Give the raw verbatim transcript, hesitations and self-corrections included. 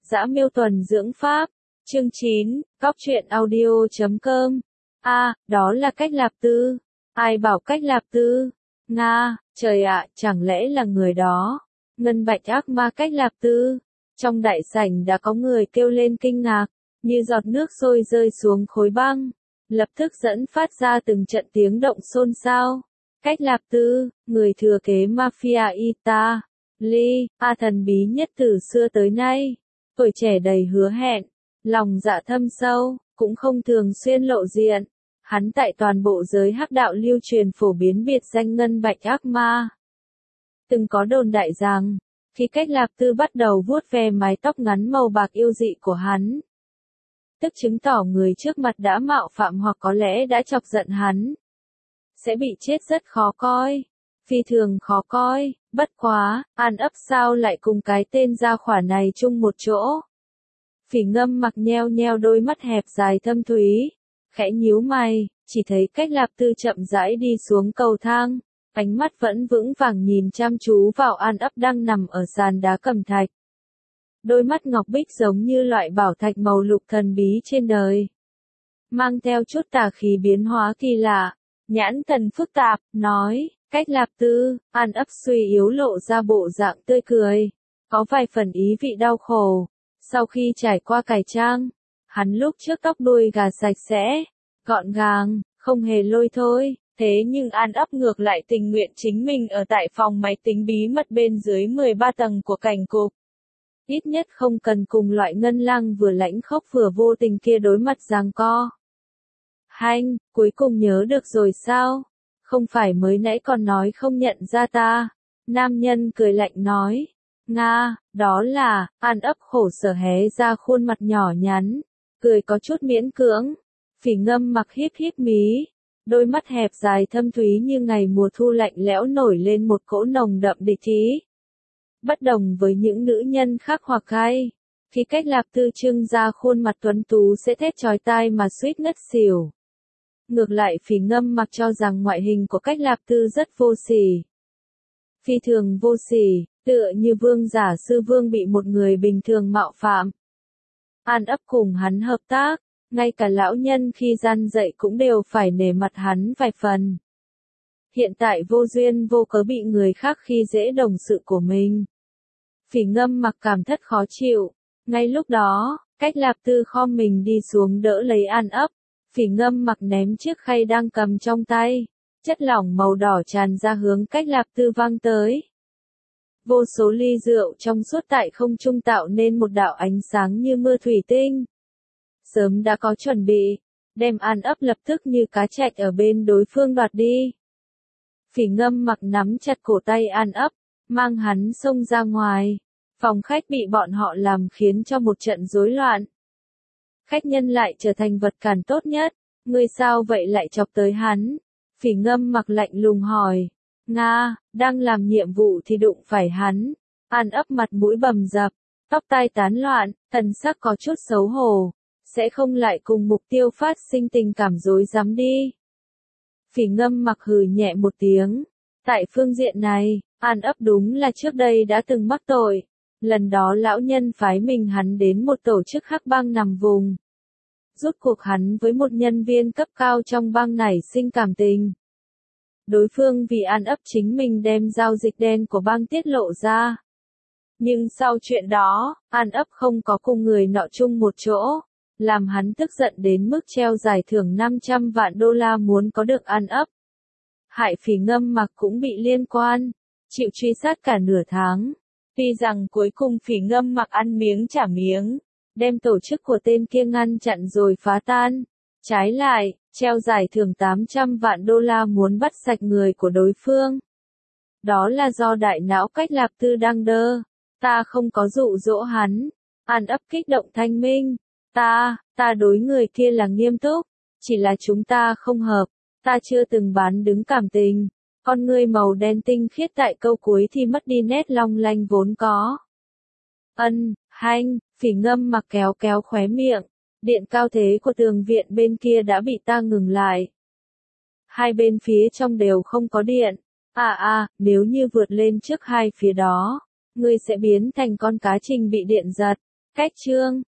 Dã Miêu Tuần Dưỡng Pháp, chương chín, Cóc truyện audio chấm com. A, đó là Cách Lạp Tư. Ai bảo Cách Lạp Tư? Nga, trời ạ, chẳng lẽ là người đó? Ngân bạch ác ma Cách Lạp Tư. Trong đại sảnh đã có người kêu lên kinh ngạc, như giọt nước sôi rơi xuống khối băng, lập tức dẫn phát ra từng trận tiếng động xôn xao. Cách Lạp Tư, người thừa kế mafia Italy, a thần bí nhất từ xưa tới nay, tuổi trẻ đầy hứa hẹn, lòng dạ thâm sâu, cũng không thường xuyên lộ diện. Hắn tại toàn bộ giới hắc đạo lưu truyền phổ biến biệt danh Ngân bạch ác ma. Từng có đồn đại rằng, khi Cách Lạp Tư bắt đầu vuốt ve mái tóc ngắn màu bạc yêu dị của hắn, tức chứng tỏ người trước mặt đã mạo phạm hoặc có lẽ đã chọc giận hắn, sẽ bị chết rất khó coi, phi thường khó coi. Bất quá, An ấp sao lại cùng cái tên gia khỏa này chung một chỗ. Phỉ Ngâm mặc nheo nheo đôi mắt hẹp dài thâm thúy, khẽ nhíu mày, chỉ thấy Cách Lạp Tư chậm rãi đi xuống cầu thang, ánh mắt vẫn vững vàng nhìn chăm chú vào An ấp đang nằm ở sàn đá cẩm thạch. Đôi mắt ngọc bích giống như loại bảo thạch màu lục thần bí trên đời, mang theo chút tà khí biến hóa kỳ lạ. Nhãn thần phức tạp, nói, Cách Lạp Tư. An ấp suy yếu lộ ra bộ dạng tươi cười, có vài phần ý vị đau khổ. Sau khi trải qua cải trang, hắn lúc trước tóc đuôi gà sạch sẽ, gọn gàng, không hề lôi thôi. Thế nhưng An ấp ngược lại tình nguyện chính mình ở tại phòng máy tính bí mật bên dưới mười ba tầng của cảnh cục. Ít nhất không cần cùng loại ngân lang vừa lãnh khốc vừa vô tình kia đối mặt giằng co. Hanh, cuối cùng nhớ được rồi sao? Không phải mới nãy còn nói không nhận ra ta. Nam nhân cười lạnh nói. Nga, đó là, An ấp khổ sở hé ra khuôn mặt nhỏ nhắn, cười có chút miễn cưỡng. Phỉ Ngâm mặc híp híp mí, đôi mắt hẹp dài thâm thúy như ngày mùa thu lạnh lẽo nổi lên một cỗ nồng đậm địch ý. Bất đồng với những nữ nhân khác hoặc hay, khi Cách Lạp Tư trưng ra khuôn mặt tuấn tú sẽ thét chói tai mà suýt ngất xỉu. Ngược lại Phỉ Ngâm mặc cho rằng ngoại hình của Cách Lạp Tư rất vô sỉ. Phi thường vô sỉ, tựa như vương giả sư vương bị một người bình thường mạo phạm. An ấp cùng hắn hợp tác, ngay cả lão nhân khi gian dạy cũng đều phải nể mặt hắn vài phần. Hiện tại vô duyên vô cớ bị người khác khi dễ đồng sự của mình. Phỉ Ngâm mặc cảm thất khó chịu. Ngay lúc đó, Cách Lạp Tư khom mình đi xuống đỡ lấy An ấp. Phỉ Ngâm mặc ném chiếc khay đang cầm trong tay, chất lỏng màu đỏ tràn ra hướng Cách Lạp Tư văng tới. Vô số ly rượu trong suốt tại không trung tạo nên một đạo ánh sáng như mưa thủy tinh. Sớm đã có chuẩn bị, đem An ấp lập tức như cá chạch ở bên đối phương đoạt đi. Phỉ Ngâm mặc nắm chặt cổ tay An ấp, mang hắn xông ra ngoài. Phòng khách bị bọn họ làm khiến cho một trận rối loạn. Khách nhân lại trở thành vật cản tốt nhất. Ngươi sao vậy lại chọc tới hắn? Phỉ Ngâm mặc lạnh lùng hỏi. Nga, đang làm nhiệm vụ thì đụng phải hắn. An ấp mặt mũi bầm dập, tóc tai tán loạn, thần sắc có chút xấu hổ. Sẽ không lại cùng mục tiêu phát sinh tình cảm rối rắm đi. Phỉ Ngâm mặc hừ nhẹ một tiếng. Tại phương diện này, An ấp đúng là trước đây đã từng mắc tội. Lần đó lão nhân phái mình hắn đến một tổ chức hắc bang nằm vùng. Rốt cuộc hắn với một nhân viên cấp cao trong bang nảy sinh cảm tình. Đối phương vì An ấp chính mình đem giao dịch đen của bang tiết lộ ra. Nhưng sau chuyện đó, An ấp không có cùng người nọ chung một chỗ, làm hắn tức giận đến mức treo giải thưởng năm trăm vạn đô la muốn có được An ấp. Hại Phỉ Ngâm mặc cũng bị liên quan, chịu truy sát cả nửa tháng. Tuy rằng cuối cùng Phỉ Ngâm mặc ăn miếng trả miếng, đem tổ chức của tên kia ngăn chặn rồi phá tan. Trái lại, treo giải thưởng tám trăm vạn đô la muốn bắt sạch người của đối phương. Đó là do đại não Cách Lạp Tư đang đơ. Ta không có dụ dỗ hắn. An ấp kích động thanh minh. Ta, ta đối người kia là nghiêm túc. Chỉ là chúng ta không hợp. Ta chưa từng bán đứng cảm tình. Con ngươi màu đen tinh khiết tại câu cuối thì mất đi nét long lanh vốn có. Ân, hanh, Phỉ Ngâm mặc kéo kéo khóe miệng. Điện cao thế của tường viện bên kia đã bị ta ngừng lại. Hai bên phía trong đều không có điện. À à, nếu như vượt lên trước hai phía đó, ngươi sẽ biến thành con cá trình bị điện giật. Cách chương